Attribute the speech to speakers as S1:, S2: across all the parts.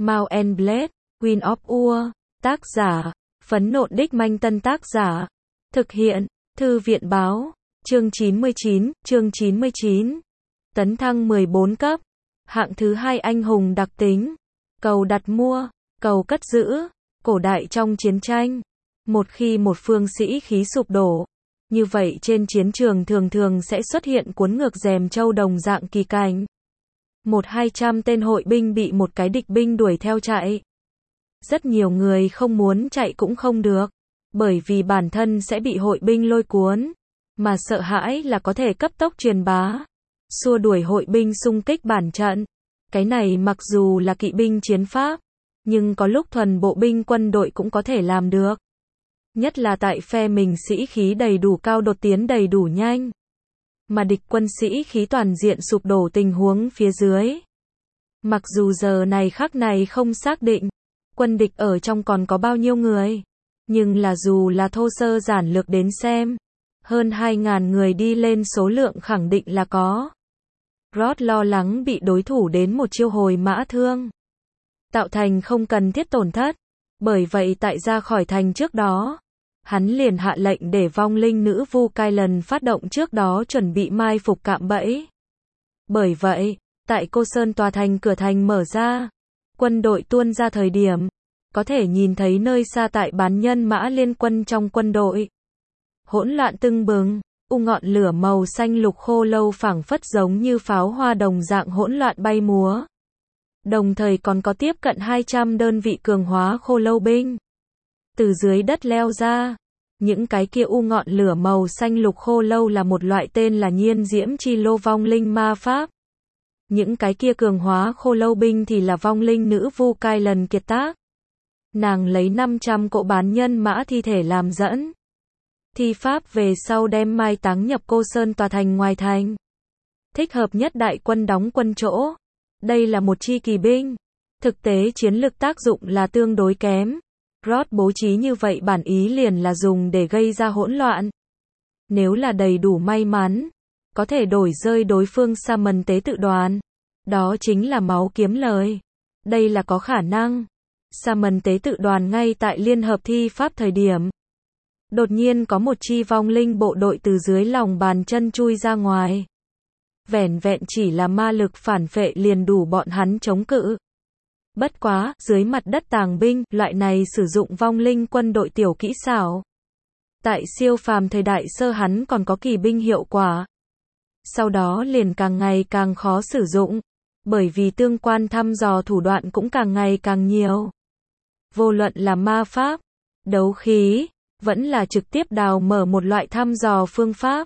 S1: Mount and Blade, Queen of War, tác giả, Phấn Nộn Đích Manh Tân tác giả, thực hiện, Thư viện báo, chương 99, tấn thăng 14 cấp, hạng thứ 2 anh hùng đặc tính, cầu đặt mua, cầu cất giữ, cổ đại trong chiến tranh, một khi một phương sĩ khí sụp đổ, như vậy trên chiến trường thường thường sẽ xuất hiện cuốn ngược rèm châu đồng dạng kỳ cảnh. 100-200 tên hội binh bị một cái địch binh đuổi theo chạy. Rất nhiều người không muốn chạy cũng không được, bởi vì bản thân sẽ bị hội binh lôi cuốn, mà sợ hãi là có thể cấp tốc truyền bá, xua đuổi hội binh xung kích bản trận. Cái này mặc dù là kỵ binh chiến pháp, nhưng có lúc thuần bộ binh quân đội cũng có thể làm được. Nhất là tại phe mình sĩ khí đầy đủ cao, đột tiến đầy đủ nhanh, mà địch quân sĩ khí toàn diện sụp đổ tình huống phía dưới. Mặc dù giờ này khắc này không xác định quân địch ở trong còn có bao nhiêu người, nhưng là dù là thô sơ giản lược đến xem, hơn 2.000 người đi lên số lượng khẳng định là có. Rod lo lắng bị đối thủ đến một chiêu hồi mã thương, tạo thành không cần thiết tổn thất. Bởi vậy tại ra khỏi thành trước đó, hắn liền hạ lệnh để vong linh nữ vu Kylan phát động trước đó chuẩn bị mai phục cạm bẫy. Bởi vậy, tại Cô Sơn tòa thành cửa thành mở ra, quân đội tuôn ra thời điểm, có thể nhìn thấy nơi xa tại bán nhân mã liên quân trong quân đội. Hỗn loạn tưng bừng, ngọn lửa màu xanh lục khô lâu phảng phất giống như pháo hoa đồng dạng hỗn loạn bay múa. Đồng thời còn có tiếp cận 200 đơn vị cường hóa khô lâu binh từ dưới đất leo ra. Những cái kia ngọn lửa màu xanh lục khô lâu là một loại tên là nhiên diễm chi lô vong linh ma pháp. Những cái kia cường hóa khô lâu binh thì là vong linh nữ vu Kylan kiệt tác. Nàng lấy 500 cỗ bán nhân mã thi thể làm dẫn, thi pháp về sau đem mai táng nhập Cô Sơn tòa thành ngoài thành. Thích hợp nhất đại quân đóng quân chỗ. Đây là một chi kỳ binh, thực tế chiến lực tác dụng là tương đối kém. Rod bố trí như vậy bản ý liền là dùng để gây ra hỗn loạn. Nếu là đầy đủ may mắn, có thể đổi rơi đối phương Shaman tế tự đoàn. Đó chính là máu kiếm lời. Đây là có khả năng. Shaman tế tự đoàn ngay tại liên hợp thi pháp thời điểm, đột nhiên có một chi vong linh bộ đội từ dưới lòng bàn chân chui ra ngoài. Vẻn vẹn chỉ là ma lực phản phệ liền đủ bọn hắn chống cự. Bất quá, dưới mặt đất tàng binh, loại này sử dụng vong linh quân đội tiểu kỹ xảo. Tại siêu phàm thời đại sơ hắn còn có kỳ binh hiệu quả. Sau đó liền càng ngày càng khó sử dụng, bởi vì tương quan thăm dò thủ đoạn cũng càng ngày càng nhiều. Vô luận là ma pháp, đấu khí, vẫn là trực tiếp đào mở một loại thăm dò phương pháp.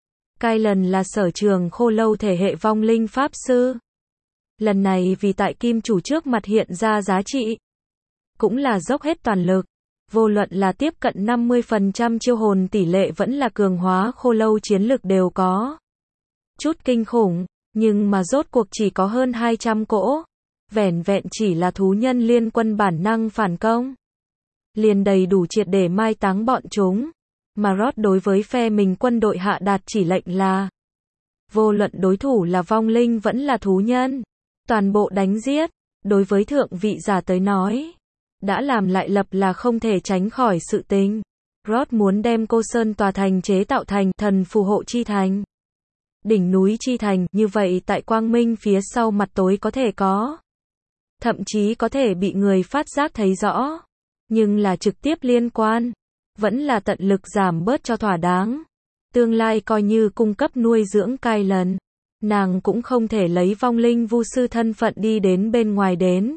S1: Kylan là sở trường khô lâu thể hệ vong linh pháp sư. Lần này vì tại kim chủ trước mặt hiện ra giá trị, cũng là dốc hết toàn lực. Vô luận là tiếp cận 50% chiêu hồn tỷ lệ vẫn là cường hóa khô lâu chiến lực đều có chút kinh khủng, nhưng mà rốt cuộc chỉ có hơn 200 cỗ. Vẻn vẹn chỉ là thú nhân liên quân bản năng phản công, liền đầy đủ triệt để mai táng bọn chúng. Mà Rod đối với phe mình quân đội hạ đạt chỉ lệnh là vô luận đối thủ là vong linh vẫn là thú nhân, toàn bộ đánh giết. Đối với thượng vị giả tới nói, đã làm lại lập là không thể tránh khỏi sự tình. Rod muốn đem Cô Sơn tòa thành chế tạo thành thần phù hộ chi thành, đỉnh núi chi thành, như vậy tại quang minh phía sau mặt tối có thể có, thậm chí có thể bị người phát giác thấy rõ, nhưng là trực tiếp liên quan, vẫn là tận lực giảm bớt cho thỏa đáng. Tương lai coi như cung cấp nuôi dưỡng Kylan, nàng cũng không thể lấy vong linh vu sư thân phận đi đến bên ngoài đến.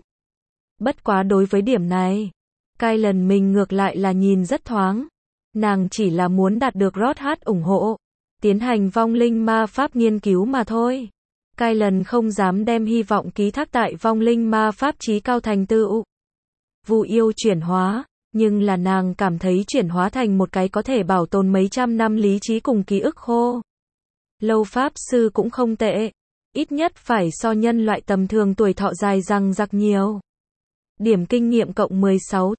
S1: Bất quá đối với điểm này, Kylan mình ngược lại là nhìn rất thoáng. Nàng chỉ là muốn đạt được Rod ủng hộ, tiến hành vong linh ma pháp nghiên cứu mà thôi. Kylan không dám đem hy vọng ký thác tại vong linh ma pháp chí cao thành tựu. Vu yêu chuyển hóa, nhưng là nàng cảm thấy chuyển hóa thành một cái có thể bảo tồn mấy trăm năm lý trí cùng ký ức khô lâu pháp sư cũng không tệ, ít nhất phải so nhân loại tầm thường tuổi thọ dài rằng giặc nhiều. Điểm kinh nghiệm cộng 16,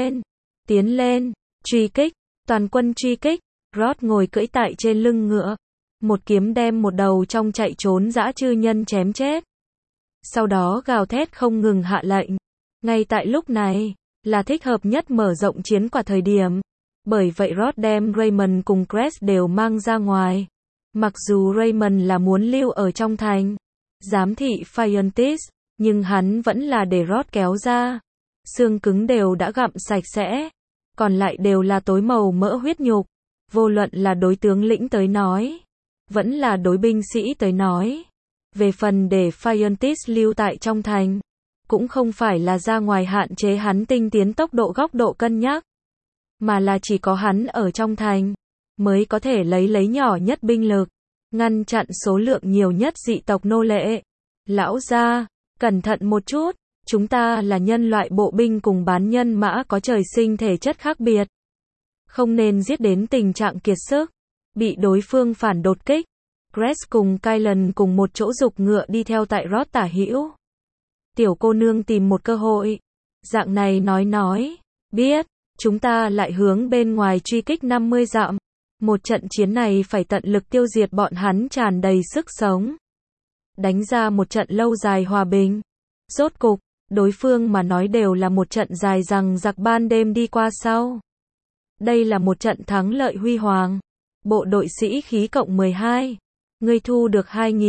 S1: tiến lên, truy kích, toàn quân truy kích. Rod ngồi cưỡi tại trên lưng ngựa, một kiếm đem một đầu trong chạy trốn dã chư nhân chém chết. Sau đó gào thét không ngừng hạ lệnh, Ngay tại lúc này, là thích hợp nhất mở rộng chiến quả thời điểm. Bởi vậy Roth đem Raymond cùng Cress đều mang ra ngoài. Mặc dù Raymond là muốn lưu ở trong thành, giám thị Phiontis, nhưng hắn vẫn là để Roth kéo ra. Xương cứng đều đã gặm sạch sẽ, còn lại đều là tối màu mỡ huyết nhục. Vô luận là đối tướng lĩnh tới nói, vẫn là đối binh sĩ tới nói. Về phần để Phiontis lưu tại trong thành, cũng không phải là ra ngoài hạn chế hắn tinh tiến tốc độ góc độ cân nhắc, mà là chỉ có hắn ở trong thành, mới có thể lấy nhỏ nhất binh lực, ngăn chặn số lượng nhiều nhất dị tộc nô lệ. Lão gia, cẩn thận một chút, chúng ta là nhân loại bộ binh cùng bán nhân mã có trời sinh thể chất khác biệt. Không nên giết đến tình trạng kiệt sức, bị đối phương phản đột kích. Cress cùng Kylan cùng một chỗ giục ngựa đi theo tại Roth tả hữu. Tiểu cô nương tìm một cơ hội. Dạng này nói, biết, chúng ta lại hướng bên ngoài truy kích 50 dặm. Một trận chiến này phải tận lực tiêu diệt bọn hắn tràn đầy sức sống. Đánh ra một trận lâu dài hòa bình. Rốt cục, đối phương mà nói đều là một trận dài dằng dặc ban đêm đi qua sau. Đây là một trận thắng lợi huy hoàng. Bộ đội sĩ khí cộng 12. Ngươi thu được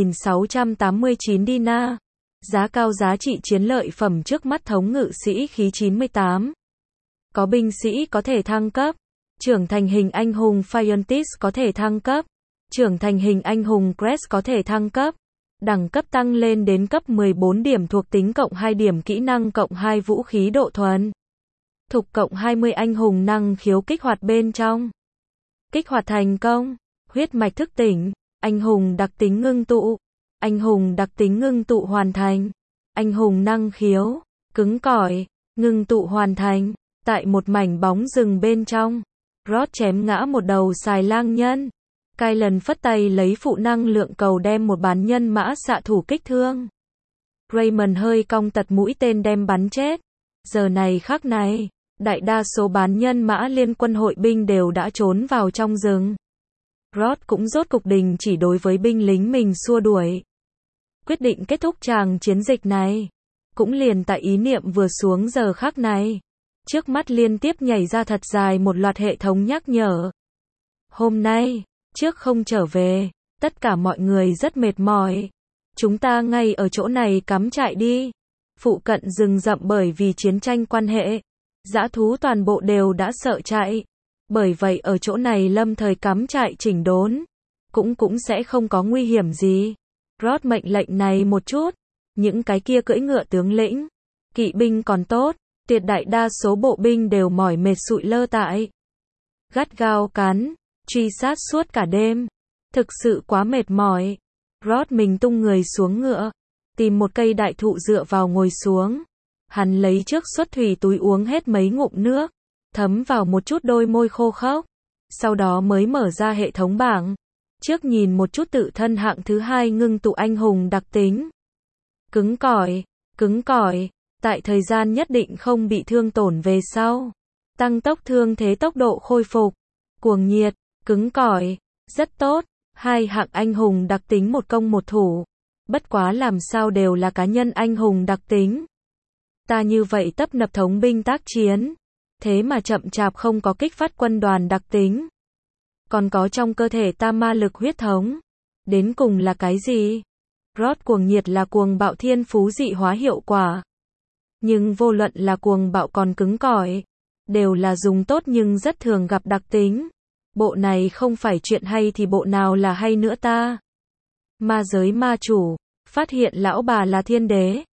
S1: 2.689 dinar. Giá cao giá trị chiến lợi phẩm trước mắt thống ngự sĩ khí 98. Có binh sĩ có thể thăng cấp. Trưởng thành hình anh hùng Phiontis có thể thăng cấp. Trưởng thành hình anh hùng Cress có thể thăng cấp. Đẳng cấp tăng lên đến cấp 14 điểm thuộc tính cộng 2 điểm kỹ năng cộng 2 vũ khí độ thuần. Thục cộng 20 anh hùng năng khiếu kích hoạt bên trong. Kích hoạt thành công. Huyết mạch thức tỉnh. Anh hùng đặc tính ngưng tụ. Anh hùng đặc tính ngưng tụ hoàn thành. Anh hùng năng khiếu. Cứng cỏi. Ngưng tụ hoàn thành. Tại một mảnh bóng rừng bên trong, Roth chém ngã một đầu xài lang nhân. Kylan phất tay lấy phụ năng lượng cầu đem một bán nhân mã xạ thủ kích thương. Raymond hơi cong tật mũi tên đem bắn chết. Giờ này khắc này, đại đa số bán nhân mã liên quân hội binh đều đã trốn vào trong rừng. Roth cũng rốt cục đình chỉ đối với binh lính mình xua đuổi. Quyết định kết thúc tràng chiến dịch này. Cũng liền tại ý niệm vừa xuống giờ khắc này. Trước mắt liên tiếp nhảy ra thật dài một loạt hệ thống nhắc nhở. Hôm nay, trước không trở về, tất cả mọi người rất mệt mỏi. Chúng ta ngay ở chỗ này cắm trại đi. Phụ cận rừng rậm bởi vì chiến tranh quan hệ, dã thú toàn bộ đều đã sợ chạy. Bởi vậy ở chỗ này lâm thời cắm trại chỉnh đốn, cũng sẽ không có nguy hiểm gì. Roth mệnh lệnh này một chút, những cái kia cưỡi ngựa tướng lĩnh, kỵ binh còn tốt, tuyệt đại đa số bộ binh đều mỏi mệt sụi lơ tại. Gắt gao cắn, truy sát suốt cả đêm. Thực sự quá mệt mỏi. Roth mình tung người xuống ngựa, tìm một cây đại thụ dựa vào ngồi xuống. Hắn lấy trước xuất thủy túi uống hết mấy ngụm nước, thấm vào một chút đôi môi khô khốc. Sau đó mới mở ra hệ thống bảng. Trước nhìn một chút tự thân hạng thứ 2 ngưng tụ anh hùng đặc tính. Cứng cỏi, tại thời gian nhất định không bị thương tổn về sau. Tăng tốc thương thế tốc độ khôi phục. Cuồng nhiệt, cứng cỏi, rất tốt. 2 hạng anh hùng đặc tính một công một thủ. Bất quá làm sao đều là cá nhân anh hùng đặc tính. Ta như vậy tấp nập thống binh tác chiến. Thế mà chậm chạp không có kích phát quân đoàn đặc tính. Còn có trong cơ thể ta ma lực huyết thống. Đến cùng là cái gì? Roth cuồng nhiệt là cuồng bạo thiên phú dị hóa hiệu quả. Nhưng vô luận là cuồng bạo còn cứng cỏi, đều là dùng tốt nhưng rất thường gặp đặc tính. Bộ này không phải chuyện hay thì bộ nào là hay nữa ta? Ma giới ma chủ, phát hiện lão bà là thiên đế.